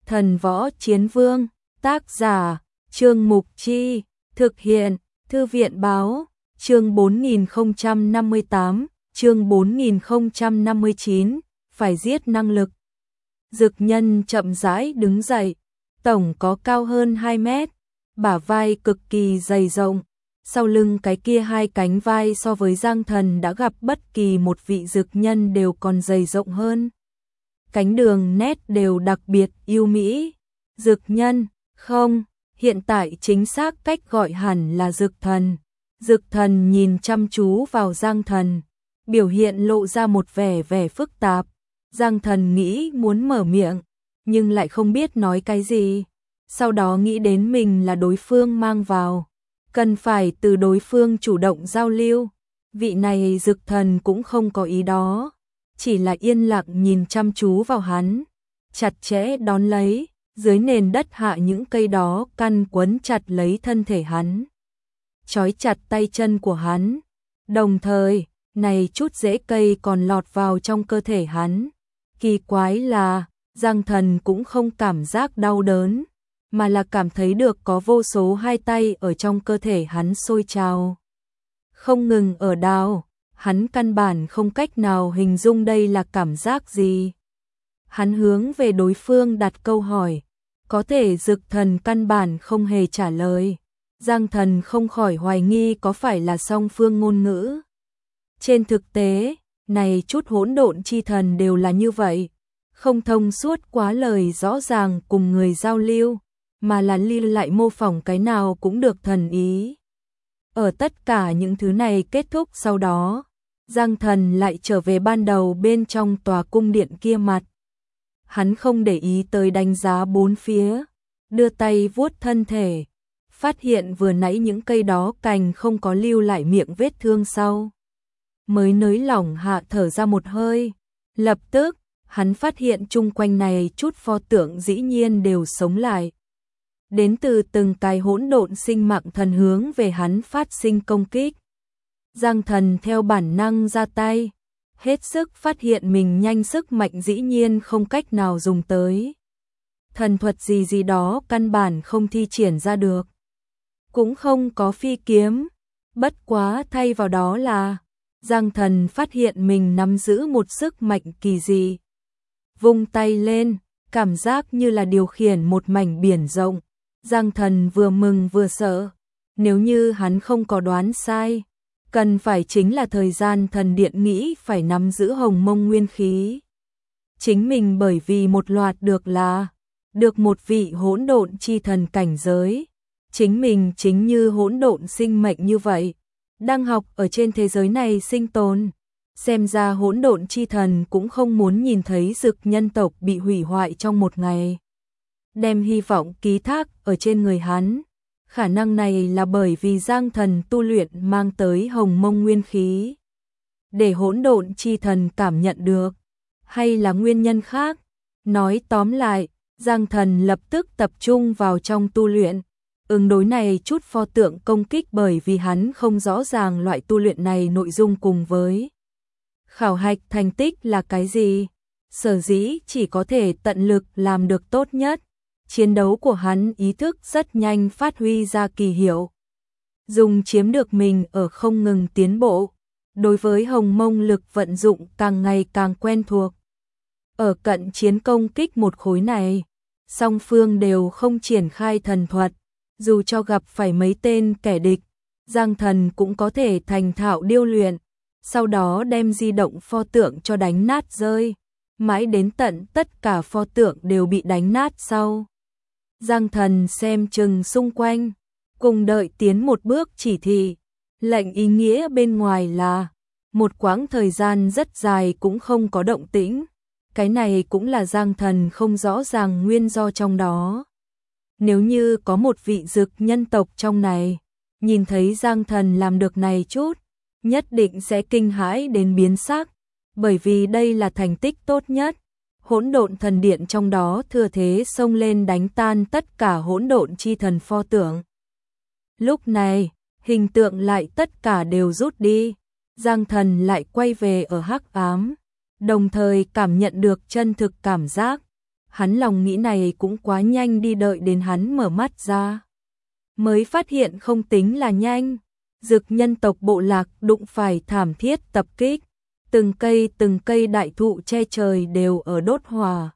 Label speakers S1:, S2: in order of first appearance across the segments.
S1: Thần Võ Chiến Vương, tác giả, Trương Mục Chi, thực hiện, Thư viện Báo, chương 4058, chương 4059, phải giết năng lực. Dực Nhân chậm rãi đứng dậy, tổng có cao hơn 2 mét, bả vai cực kỳ dày rộng, sau lưng cái kia hai cánh vai so với Giang Thần đã gặp bất kỳ một vị dực nhân đều còn dày rộng hơn. Cánh đường nét đều đặc biệt yêu mỹ. Dực nhân, không, hiện tại chính xác cách gọi hẳn là dực thần. Dực thần nhìn chăm chú vào Giang Thần, biểu hiện lộ ra một vẻ phức tạp. Giang Thần nghĩ muốn mở miệng, nhưng lại không biết nói cái gì. Sau đó nghĩ đến mình là đối phương mang vào, cần phải từ đối phương chủ động giao lưu. Vị này dực thần cũng không có ý đó, chỉ là yên lặng nhìn chăm chú vào hắn, chặt chẽ đón lấy, dưới nền đất hạ những cây đó căn quấn chặt lấy thân thể hắn, trói chặt tay chân của hắn, đồng thời, này chút rễ cây còn lọt vào trong cơ thể hắn. Kỳ quái là, Giang Thần cũng không cảm giác đau đớn, mà là cảm thấy được có vô số hai tay ở trong cơ thể hắn sôi trào, không ngừng ở đào. Hắn căn bản không cách nào hình dung đây là cảm giác gì. Hắn hướng về đối phương đặt câu hỏi, có thể dực thần căn bản không hề trả lời. Giang Thần không khỏi hoài nghi có phải là song phương ngôn ngữ. Trên thực tế, này chút hỗn độn chi thần đều là như vậy, không thông suốt quá lời rõ ràng cùng người giao lưu, mà là lại mô phỏng cái nào cũng được thần ý. Ở tất cả những thứ này kết thúc sau đó, Giang Thần lại trở về ban đầu bên trong tòa cung điện kia mặt. Hắn không để ý tới đánh giá bốn phía, đưa tay vuốt thân thể, phát hiện vừa nãy những cây đó cành không có lưu lại miệng vết thương sau. Mới nới lỏng hạ thở ra một hơi, lập tức, hắn phát hiện chung quanh này chút pho tượng dĩ nhiên đều sống lại. Đến từ từng cái hỗn độn sinh mạng thần hướng về hắn phát sinh công kích. Giang Thần theo bản năng ra tay, hết sức phát hiện mình nhanh sức mạnh dĩ nhiên không cách nào dùng tới. Thần thuật gì đó căn bản không thi triển ra được. Cũng không có phi kiếm, bất quá thay vào đó là, Giang Thần phát hiện mình nắm giữ một sức mạnh kỳ dị. Vung tay lên, cảm giác như là điều khiển một mảnh biển rộng. Giang Thần vừa mừng vừa sợ, nếu như hắn không có đoán sai, cần phải chính là thời gian thần điện nghĩ phải nắm giữ hồng mông nguyên khí. Chính mình bởi vì một loạt được một vị hỗn độn chi thần cảnh giới, chính mình chính như hỗn độn sinh mệnh như vậy, đang học ở trên thế giới này sinh tồn. Xem ra hỗn độn chi thần cũng không muốn nhìn thấy dực nhân tộc bị hủy hoại trong một ngày. Đem hy vọng ký thác ở trên người hắn. Khả năng này là bởi vì Giang Thần tu luyện mang tới hồng mông nguyên khí, để hỗn độn chi thần cảm nhận được, hay là nguyên nhân khác. Nói tóm lại, Giang Thần lập tức tập trung vào trong tu luyện, ứng đối này chút pho tượng công kích bởi vì hắn không rõ ràng loại tu luyện này nội dung cùng với khảo hạch thành tích là cái gì. Sở dĩ chỉ có thể tận lực làm được tốt nhất. Chiến đấu của hắn ý thức rất nhanh phát huy ra kỳ hiệu, dùng chiếm được mình ở không ngừng tiến bộ, đối với hồng mông lực vận dụng càng ngày càng quen thuộc. Ở cận chiến công kích một khối này, song phương đều không triển khai thần thuật, dù cho gặp phải mấy tên kẻ địch, Giang Thần cũng có thể thành thạo điêu luyện, sau đó đem di động pho tượng cho đánh nát rơi, mãi đến tận tất cả pho tượng đều bị đánh nát sau. Giang Thần xem chừng xung quanh, cùng đợi tiến một bước chỉ thị, lệnh ý nghĩa bên ngoài là, một quãng thời gian rất dài cũng không có động tĩnh, cái này cũng là Giang Thần không rõ ràng nguyên do trong đó. Nếu như có một vị dực nhân tộc trong này, nhìn thấy Giang Thần làm được này chút, nhất định sẽ kinh hãi đến biến sắc, bởi vì đây là thành tích tốt nhất. Hỗn độn thần điện trong đó thừa thế xông lên đánh tan tất cả hỗn độn chi thần pho tượng. Lúc này, hình tượng lại tất cả đều rút đi, Giang Thần lại quay về ở hắc ám, đồng thời cảm nhận được chân thực cảm giác. Hắn lòng nghĩ này cũng quá nhanh đi, đợi đến hắn mở mắt ra mới phát hiện không tính là nhanh. Dực nhân tộc bộ lạc đụng phải thảm thiết tập kích, từng cây đại thụ che trời đều ở đốt hỏa.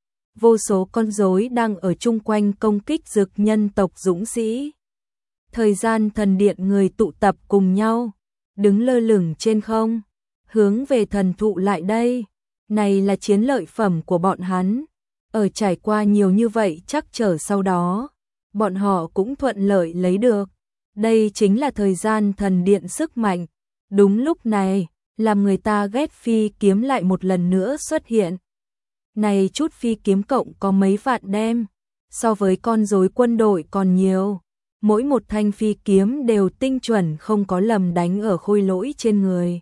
S1: Vô số con rối đang ở chung quanh công kích dực nhân tộc dũng sĩ. Thời gian thần điện người tụ tập cùng nhau, đứng lơ lửng trên không, hướng về thần thụ lại đây. Này là chiến lợi phẩm của bọn hắn. Ở trải qua nhiều như vậy chắc trở sau đó, bọn họ cũng thuận lợi lấy được. Đây chính là thời gian thần điện sức mạnh. Đúng lúc này, làm người ta ghét phi kiếm lại một lần nữa xuất hiện. Này chút phi kiếm cộng có mấy vạn đem, so với con rối quân đội còn nhiều. Mỗi một thanh phi kiếm đều tinh chuẩn không có lầm đánh ở khôi lỗi trên người.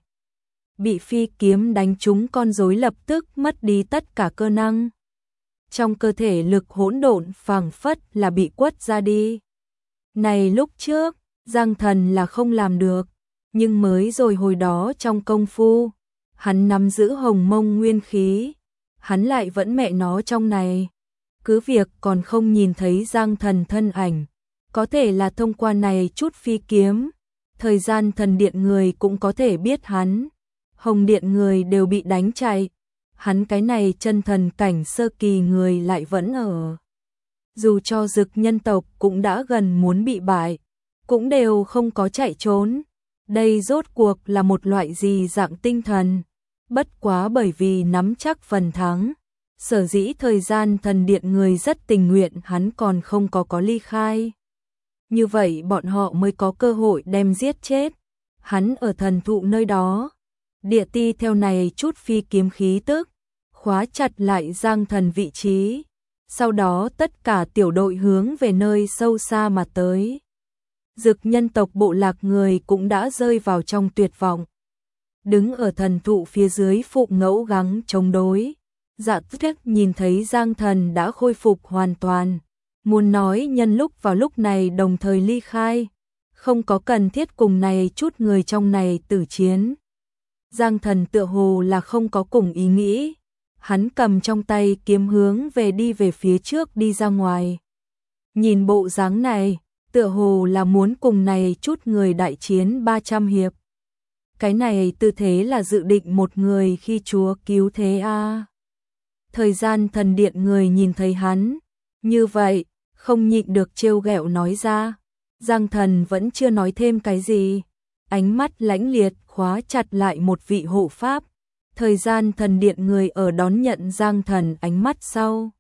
S1: Bị phi kiếm đánh trúng, con rối lập tức mất đi tất cả cơ năng. Trong cơ thể lực hỗn độn phảng phất là bị quất ra đi. Này lúc trước, Giang Thần là không làm được, nhưng mới rồi hồi đó trong công phu, hắn nắm giữ hồng mông nguyên khí, hắn lại vẫn mẹ nó trong này. Cứ việc còn không nhìn thấy Giang Thần thân ảnh, có thể là thông qua này chút phi kiếm, thời gian thần điện người cũng có thể biết hắn. Hồng điện người đều bị đánh chạy, hắn cái này chân thần cảnh sơ kỳ người lại vẫn ở. Dù cho dực nhân tộc cũng đã gần muốn bị bại, cũng đều không có chạy trốn. Đây rốt cuộc là một loại gì dạng tinh thần? Bất quá bởi vì nắm chắc phần thắng, sở dĩ thời gian thần điện người rất tình nguyện hắn còn không có ly khai. Như vậy bọn họ mới có cơ hội đem giết chết. Hắn ở thần thụ nơi đó, địa ti theo này chút phi kiếm khí tức, khóa chặt lại Giang Thần vị trí. Sau đó tất cả tiểu đội hướng về nơi sâu xa mà tới. Dực nhân tộc bộ lạc người cũng đã rơi vào trong tuyệt vọng. Đứng ở thần thụ phía dưới phụng ngẫu gắng chống đối. Dạ Tuyết nhìn thấy Giang Thần đã khôi phục hoàn toàn, muốn nói nhân lúc vào lúc này đồng thời ly khai, không có cần thiết cùng này chút người trong này tử chiến. Giang Thần tựa hồ là không có cùng ý nghĩ, hắn cầm trong tay kiếm hướng đi về phía trước đi ra ngoài. Nhìn bộ dáng này, tựa hồ là muốn cùng này chút người đại chiến 300 hiệp. Cái này tư thế là dự định một người khi Chúa cứu thế a. Thời gian thần điện người nhìn thấy hắn như vậy, không nhịn được trêu ghẹo nói ra. Giang Thần vẫn chưa nói thêm cái gì, ánh mắt lãnh liệt khóa chặt lại một vị hộ pháp. Thời gian thần điện người ở đón nhận Giang Thần ánh mắt sau,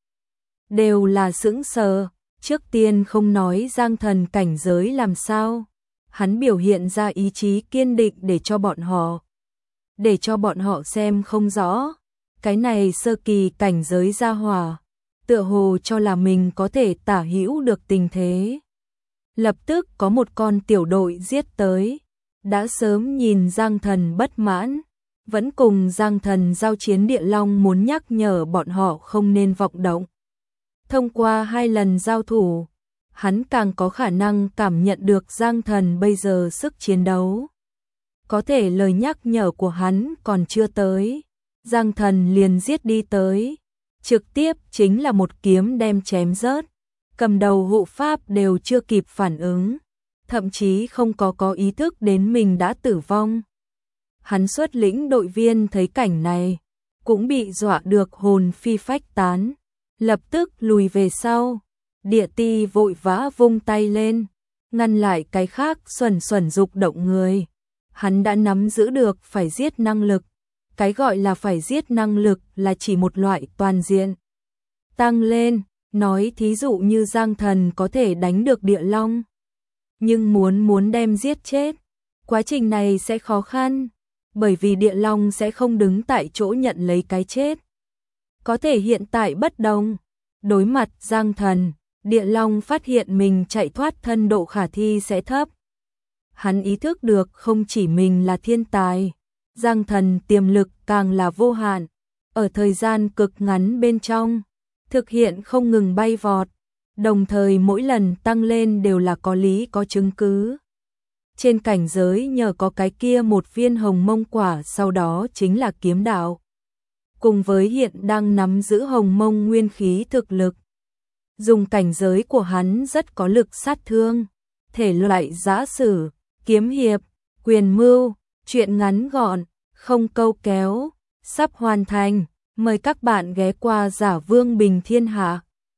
S1: đều là sững sờ. Trước tiên không nói Giang Thần cảnh giới làm sao, hắn biểu hiện ra ý chí kiên định để cho bọn họ xem không rõ. Cái này sơ kỳ cảnh giới gia hỏa, tựa hồ cho là mình có thể tả hữu được tình thế. Lập tức có một con tiểu đội giết tới, đã sớm nhìn Giang Thần bất mãn, vẫn cùng Giang Thần giao chiến Địa Long muốn nhắc nhở bọn họ không nên vọng động. Thông qua 2 lần giao thủ, hắn càng có khả năng cảm nhận được Giang Thần bây giờ sức chiến đấu. Có thể lời nhắc nhở của hắn còn chưa tới, Giang Thần liền giết đi tới, trực tiếp chính là một kiếm đem chém rớt. Cầm đầu hộ pháp đều chưa kịp phản ứng, thậm chí không có ý thức đến mình đã tử vong. Hắn xuất lĩnh đội viên thấy cảnh này, cũng bị dọa được hồn phi phách tán, lập tức lùi về sau. Địa ti vội vã vung tay lên, ngăn lại cái khác xuẩn dục động người. Hắn đã nắm giữ được phải giết năng lực. Cái gọi là phải giết năng lực là chỉ một loại toàn diện tăng lên. Nói thí dụ như Giang Thần có thể đánh được Địa Long, nhưng muốn đem giết chết, quá trình này sẽ khó khăn, bởi vì Địa Long sẽ không đứng tại chỗ nhận lấy cái chết. Có thể hiện tại bất đồng, đối mặt Giang Thần, Địa Long phát hiện mình chạy thoát thân độ khả thi sẽ thấp. Hắn ý thức được không chỉ mình là thiên tài, Giang Thần tiềm lực càng là vô hạn, ở thời gian cực ngắn bên trong thực hiện không ngừng bay vọt, đồng thời mỗi lần tăng lên đều là có lý có chứng cứ. Trên cảnh giới nhờ có cái kia một viên hồng mông quả, sau đó chính là kiếm đạo. cùng với hiện đang nắm giữ hồng mông nguyên khí thực lực. Dùng cảnh giới của hắn rất có lực sát thương, thể loại giã sử, kiếm hiệp, quyền mưu, truyện ngắn gọn, không câu kéo, sắp hoàn thành, mời các bạn ghé qua Giả Vương Bình Thiên Hạ.